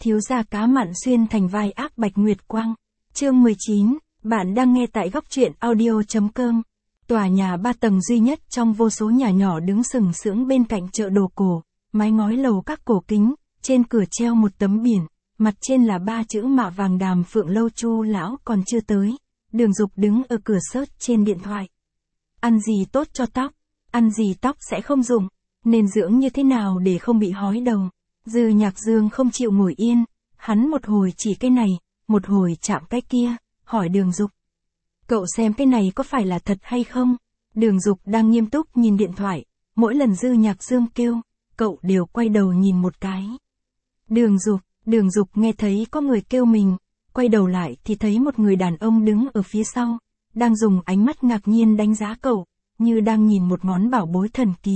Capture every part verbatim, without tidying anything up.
Thiếu gia cá mặn xuyên thành vai ác Bạch Nguyệt Quang. Chương mười chín, bạn đang nghe tại góc truyện audio.com. Tòa nhà ba tầng duy nhất trong vô số nhà nhỏ đứng sừng sững bên cạnh chợ đồ cổ, mái ngói lầu các cổ kính, trên cửa treo một tấm biển, mặt trên là ba chữ mạ vàng Đàm Phượng Lâu Chu lão còn chưa tới. Đường Dục đứng ở cửa search trên điện thoại. Ăn gì tốt cho tóc? Ăn gì tóc sẽ không rụng? Nên dưỡng như thế nào để không bị hói đầu? Dư Nhạc Dương không chịu ngồi yên, hắn một hồi chỉ cái này, một hồi chạm cái kia, hỏi Đường Dục. Cậu xem cái này có phải là thật hay không? Đường Dục đang nghiêm túc nhìn điện thoại, mỗi lần Dư Nhạc Dương kêu, cậu đều quay đầu nhìn một cái. Đường Dục, Đường Dục nghe thấy có người kêu mình, quay đầu lại thì thấy một người đàn ông đứng ở phía sau, đang dùng ánh mắt ngạc nhiên đánh giá cậu, như đang nhìn một món bảo bối thần kỳ.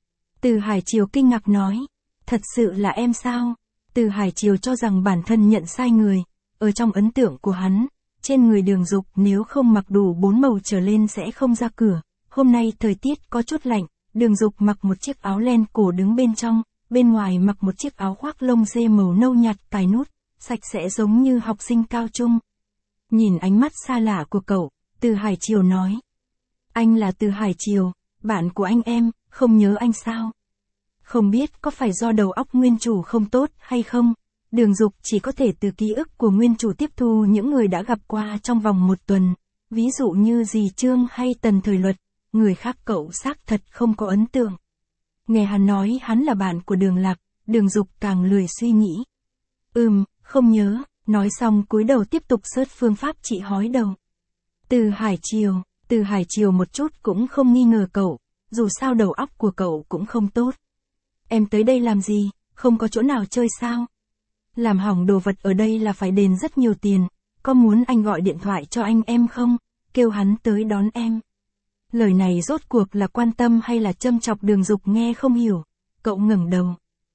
Từ Hải Triều kinh ngạc nói, thật sự là em sao? Từ Hải Triều cho rằng bản thân nhận sai người, ở trong ấn tượng của hắn, trên người Đường Dục nếu không mặc đủ bốn màu trở lên sẽ không ra cửa. Hôm nay thời tiết có chút lạnh, Đường Dục mặc một chiếc áo len cổ đứng bên trong, bên ngoài mặc một chiếc áo khoác lông dê màu nâu nhạt cài nút, sạch sẽ giống như học sinh cao trung. Nhìn ánh mắt xa lạ của cậu, Từ Hải Triều nói. Anh là Từ Hải Triều, bạn của anh em, không nhớ anh sao? Không biết có phải do đầu óc nguyên chủ không tốt hay không? Đường Dục chỉ có thể từ ký ức của nguyên chủ tiếp thu những người đã gặp qua trong vòng một tuần, ví dụ như Dì Trương hay Tần Thời Luật, người khác cậu xác thật không có ấn tượng. Nghe hắn nói hắn là bạn của Đường Lạc, Đường Dục càng lười suy nghĩ. Ừm, không nhớ, nói xong cúi đầu tiếp tục search phương pháp trị hói đầu. Từ Hải Triều, Từ Hải Triều một chút cũng không nghi ngờ cậu, dù sao đầu óc của cậu cũng không tốt. Em tới đây làm gì, không có chỗ nào chơi sao? Làm hỏng đồ vật ở đây là phải đền rất nhiều tiền, có muốn anh gọi điện thoại cho anh em không, kêu hắn tới đón em. Lời này rốt cuộc là quan tâm hay là châm chọc? Đường Dục nghe không hiểu, cậu ngẩng đầu.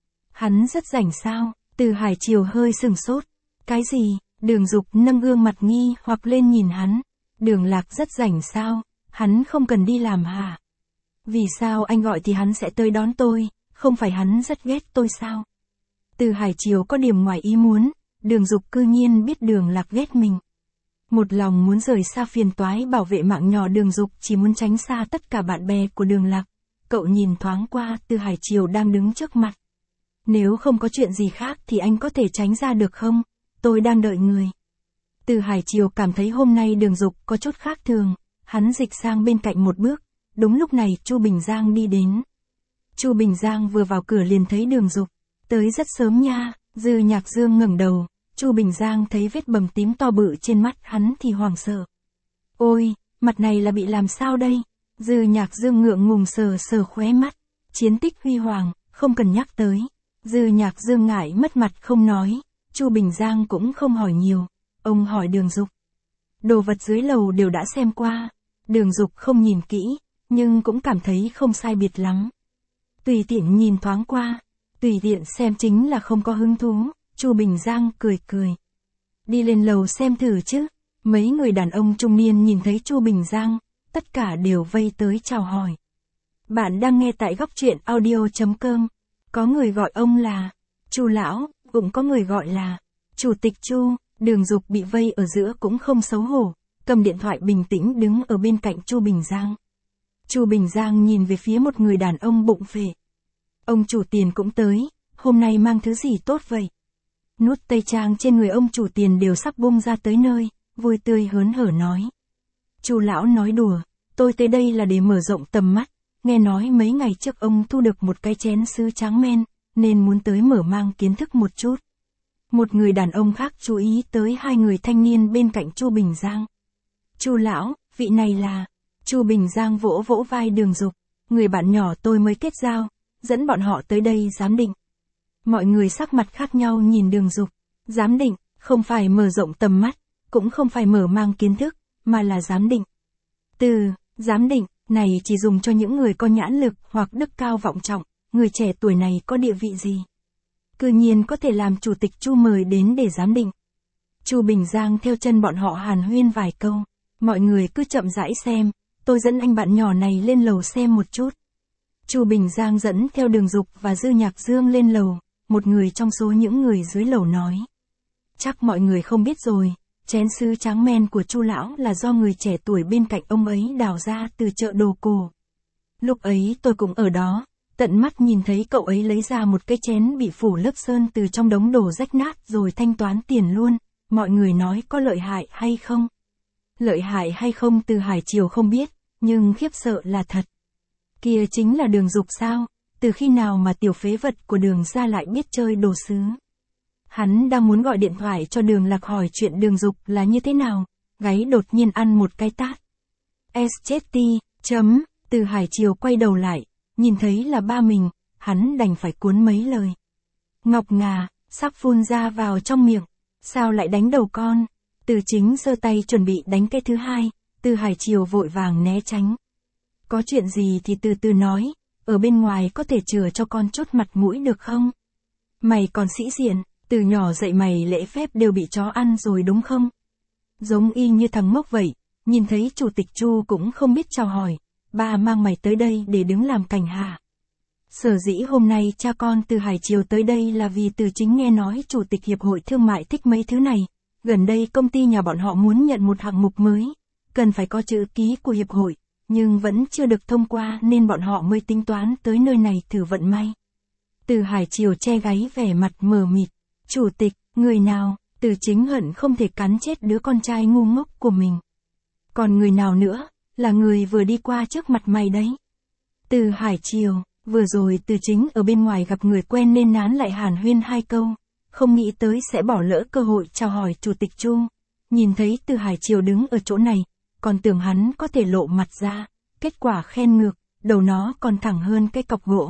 Hắn rất rảnh sao? Từ Hải Triều hơi sừng sốt. Cái gì? Đường Dục nâng gương mặt nghi hoặc lên nhìn hắn. Đường Lạc rất rảnh sao? Hắn không cần đi làm hả? Vì sao anh gọi thì hắn sẽ tới đón tôi, không phải hắn rất ghét tôi sao? Từ Hải Triều có điểm ngoài ý muốn, Đường Dục cư nhiên biết Đường Lạc ghét mình. Một lòng muốn rời xa phiền toái bảo vệ mạng nhỏ, Đường Dục chỉ muốn tránh xa tất cả bạn bè của Đường Lạc. Cậu nhìn thoáng qua Từ Hải Triều đang đứng trước mặt. Nếu không có chuyện gì khác thì anh có thể tránh ra được không? Tôi đang đợi người. Từ Hải Triều cảm thấy hôm nay Đường Dục có chút khác thường, hắn dịch sang bên cạnh một bước. Đúng lúc này Chu Bình Giang đi đến. Chu Bình Giang vừa vào cửa liền thấy Đường Dục. Tới rất sớm nha. Dư Nhạc Dương ngẩng đầu, Chu Bình Giang thấy vết bầm tím to bự trên mắt hắn thì hoảng sợ. Ôi, mặt này là bị làm sao đây? Dư Nhạc Dương ngượng ngùng sờ sờ khóe mắt. Chiến tích huy hoàng, không cần nhắc tới. Dư Nhạc Dương ngại mất mặt không nói, Chu Bình Giang cũng không hỏi nhiều. Ông hỏi Đường Dục. Đồ vật dưới lầu đều đã xem qua. Đường Dục không nhìn kỹ, nhưng cũng cảm thấy không sai biệt lắm. Tùy tiện nhìn thoáng qua, tùy tiện xem chính là không có hứng thú. Chu Bình Giang cười cười. Đi lên lầu xem thử chứ. Mấy người đàn ông trung niên nhìn thấy Chu Bình Giang, tất cả đều vây tới chào hỏi. Bạn đang nghe tại góc truyện audio.com. Có người gọi ông là Chu lão, cũng có người gọi là Chủ tịch Chu. Đường Dục bị vây ở giữa cũng không xấu hổ, cầm điện thoại bình tĩnh đứng ở bên cạnh Chu Bình Giang. Chu Bình Giang nhìn về phía một người đàn ông bụng phệ. Ông chủ tiền cũng tới, hôm nay mang thứ gì tốt vậy? Nút tây trang trên người ông chủ tiền đều sắp bung ra tới nơi, vui tươi hớn hở nói. Chu lão nói đùa, tôi tới đây là để mở rộng tầm mắt, nghe nói mấy ngày trước ông thu được một cái chén sứ trắng men, nên muốn tới mở mang kiến thức một chút. Một người đàn ông khác chú ý tới hai người thanh niên bên cạnh Chu Bình Giang. Chu lão, vị này là... Chu Bình Giang vỗ vỗ vai Đường Dục. Người bạn nhỏ tôi mới kết giao, dẫn bọn họ tới đây giám định. Mọi người sắc mặt khác nhau nhìn Đường Dục. Giám định, không phải mở rộng tầm mắt, cũng không phải mở mang kiến thức, mà là giám định. Từ giám định này chỉ dùng cho những người có nhãn lực hoặc đức cao vọng trọng. Người trẻ tuổi này có địa vị gì? Cư nhiên có thể làm chủ tịch Chu mời đến để giám định. Chu Bình Giang theo chân bọn họ hàn huyên vài câu. Mọi người cứ chậm rãi xem, tôi dẫn anh bạn nhỏ này lên lầu xem một chút. Chu Bình Giang dẫn theo Đường Dục và Dư Nhạc Dương lên lầu. một người trong số những người dưới lầu nói. Chắc mọi người không biết rồi, chén sứ tráng men của Chu lão là do người trẻ tuổi bên cạnh ông ấy đào ra từ chợ đồ cổ. Lúc ấy tôi cũng ở đó, tận mắt nhìn thấy cậu ấy lấy ra một cái chén bị phủ lớp sơn từ trong đống đồ rách nát rồi thanh toán tiền luôn, mọi người nói có lợi hại hay không? Lợi hại hay không Từ Hải Triều không biết, nhưng khiếp sợ là thật. Kia chính là Đường Dục sao? Từ khi nào mà tiểu phế vật của Đường gia lại biết chơi đồ sứ? Hắn đang muốn gọi điện thoại cho Đường Lạc hỏi chuyện Đường Dục là như thế nào, gáy đột nhiên ăn một cái tát. S chết ti, chấm, Từ Hải Triều quay đầu lại, nhìn thấy là ba mình, hắn đành phải cuốn mấy lời. Ngọc ngà, sắp phun ra vào trong miệng, sao lại đánh đầu con? Từ Chính giơ tay chuẩn bị đánh cái thứ hai, Từ Hải Triều vội vàng né tránh. Có chuyện gì thì từ từ nói, ở bên ngoài có thể chừa cho con chút mặt mũi được không? Mày còn sĩ diện, từ nhỏ dạy mày lễ phép đều bị chó ăn rồi đúng không? Giống y như thằng ngốc vậy, nhìn thấy chủ tịch Chu cũng không biết chào hỏi, ba mang mày tới đây để đứng làm cảnh hả? Sở dĩ hôm nay cha con Từ Hải Triều tới đây là vì Từ Chính nghe nói chủ tịch hiệp hội thương mại thích mấy thứ này, gần đây công ty nhà bọn họ muốn nhận một hạng mục mới, cần phải có chữ ký của hiệp hội, nhưng vẫn chưa được thông qua nên bọn họ mới tính toán tới nơi này thử vận may. Từ Hải Triều che gáy vẻ mặt mờ mịt, chủ tịch, người nào? Từ Chính hận không thể cắn chết đứa con trai ngu ngốc của mình. Còn người nào nữa, là người vừa đi qua trước mặt mày đấy. Từ Hải Triều, vừa rồi Từ Chính ở bên ngoài gặp người quen nên nán lại hàn huyên hai câu, không nghĩ tới sẽ bỏ lỡ cơ hội chào hỏi chủ tịch Chu. Nhìn thấy Từ Hải Triều đứng ở chỗ này, còn tưởng hắn có thể lộ mặt ra, kết quả khen ngược, đầu nó còn thẳng hơn cái cọc gỗ.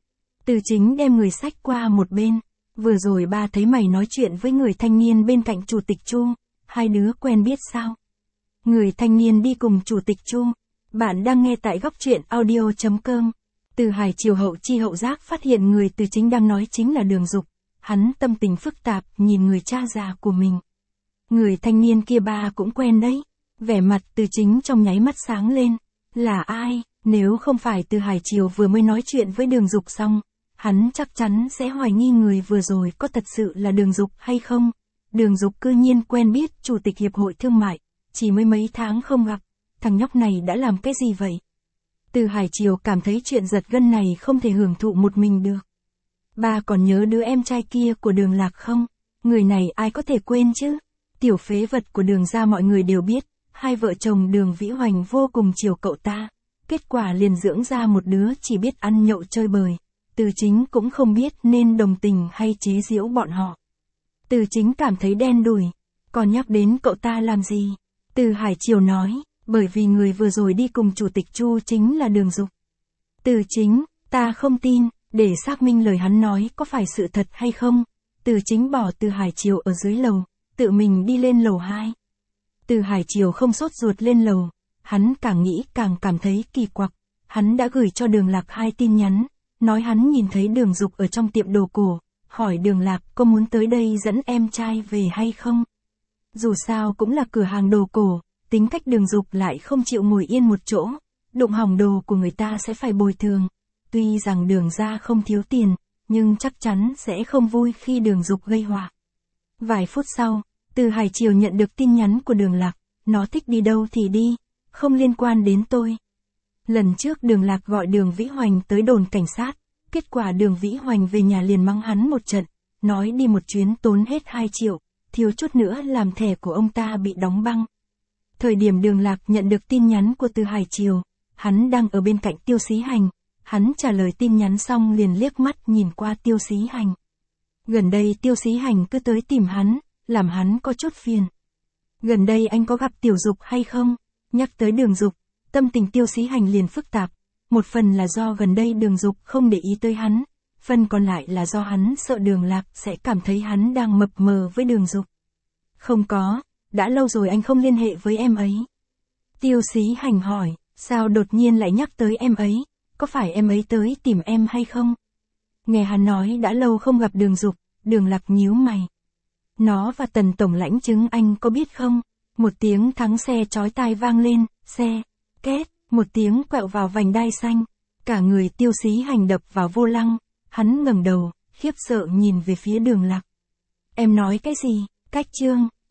Từ Chính đem người xách qua một bên, vừa rồi ba thấy mày nói chuyện với người thanh niên bên cạnh chủ tịch Chu, hai đứa quen biết sao? Người thanh niên đi cùng chủ tịch Chu, bạn đang nghe tại góc truyện audio chấm com. Từ Hải Triều hậu chi hậu giác phát hiện người Từ Chính đang nói chính là Đường Dục, hắn tâm tình phức tạp nhìn người cha già của mình. Người thanh niên kia ba cũng quen đấy, vẻ mặt Từ Chính trong nháy mắt sáng lên, là ai? Nếu không phải Từ Hải Triều vừa mới nói chuyện với Đường Dục xong, hắn chắc chắn sẽ hoài nghi người vừa rồi có thật sự là Đường Dục hay không. Đường Dục cư nhiên quen biết chủ tịch hiệp hội thương mại, chỉ mới mấy tháng không gặp, thằng nhóc này đã làm cái gì vậy? Từ Hải Triều cảm thấy chuyện giật gân này không thể hưởng thụ một mình được. Ba còn nhớ đứa em trai kia của Đường Lạc không? Người này ai có thể quên chứ? Tiểu phế vật của Đường gia mọi người đều biết, hai vợ chồng Đường Vĩ Hoành vô cùng chiều cậu ta, kết quả liền dưỡng ra một đứa chỉ biết ăn nhậu chơi bời. Từ Chính cũng không biết nên đồng tình hay chế giễu bọn họ. Từ Chính cảm thấy đen đủi, còn nhắc đến cậu ta làm gì? Từ Hải Triều nói, bởi vì người vừa rồi đi cùng chủ tịch Chu chính là Đường Dục. Từ Chính, ta không tin, để xác minh lời hắn nói có phải sự thật hay không. Từ Chính bỏ Từ Hải Triều ở dưới lầu, tự mình đi lên lầu hai. Từ Hải Triều không sốt ruột lên lầu, hắn càng nghĩ càng cảm thấy kỳ quặc, hắn đã gửi cho Đường Lạc hai tin nhắn, nói hắn nhìn thấy Đường Dục ở trong tiệm đồ cổ, hỏi Đường Lạc có muốn tới đây dẫn em trai về hay không. Dù sao cũng là cửa hàng đồ cổ, tính cách Đường Dục lại không chịu ngồi yên một chỗ, đụng hỏng đồ của người ta sẽ phải bồi thường. Tuy rằng Đường gia không thiếu tiền, nhưng chắc chắn sẽ không vui khi Đường Dục gây họa. Vài phút sau, Từ Hải Triều nhận được tin nhắn của Đường Lạc, nó thích đi đâu thì đi, không liên quan đến tôi. Lần trước Đường Lạc gọi Đường Vĩ Hoành tới đồn cảnh sát, kết quả Đường Vĩ Hoành về nhà liền mắng hắn một trận, nói đi một chuyến tốn hết hai triệu, thiếu chút nữa làm thẻ của ông ta bị đóng băng. Thời điểm Đường Lạc nhận được tin nhắn của Từ Hải Triều, hắn đang ở bên cạnh Tiêu Xí Hành, hắn trả lời tin nhắn xong liền liếc mắt nhìn qua Tiêu Xí Hành. Gần đây Tiêu Xí Hành cứ tới tìm hắn, làm hắn có chút phiền. Gần đây anh có gặp Tiểu Dục hay không? Nhắc tới Đường Dục, tâm tình Tiêu Xí Hành liền phức tạp, một phần là do gần đây Đường Dục không để ý tới hắn, phần còn lại là do hắn sợ Đường Lạc sẽ cảm thấy hắn đang mập mờ với Đường Dục. Không có, đã lâu rồi anh không liên hệ với em ấy. Tiêu Xí Hành hỏi, sao đột nhiên lại nhắc tới em ấy, có phải em ấy tới tìm em hay không? Nghe hắn nói đã lâu không gặp Đường Dục, Đường Lạc nhíu mày. Nó và Tần tổng lãnh chứng anh có biết không? Một tiếng thắng xe chói tai vang lên, xe, két, một tiếng quẹo vào vành đai xanh, cả người Tiêu Xí Hành đập vào vô lăng, hắn ngẩng đầu, khiếp sợ nhìn về phía Đường Lạc. Em nói cái gì? Cách Trương.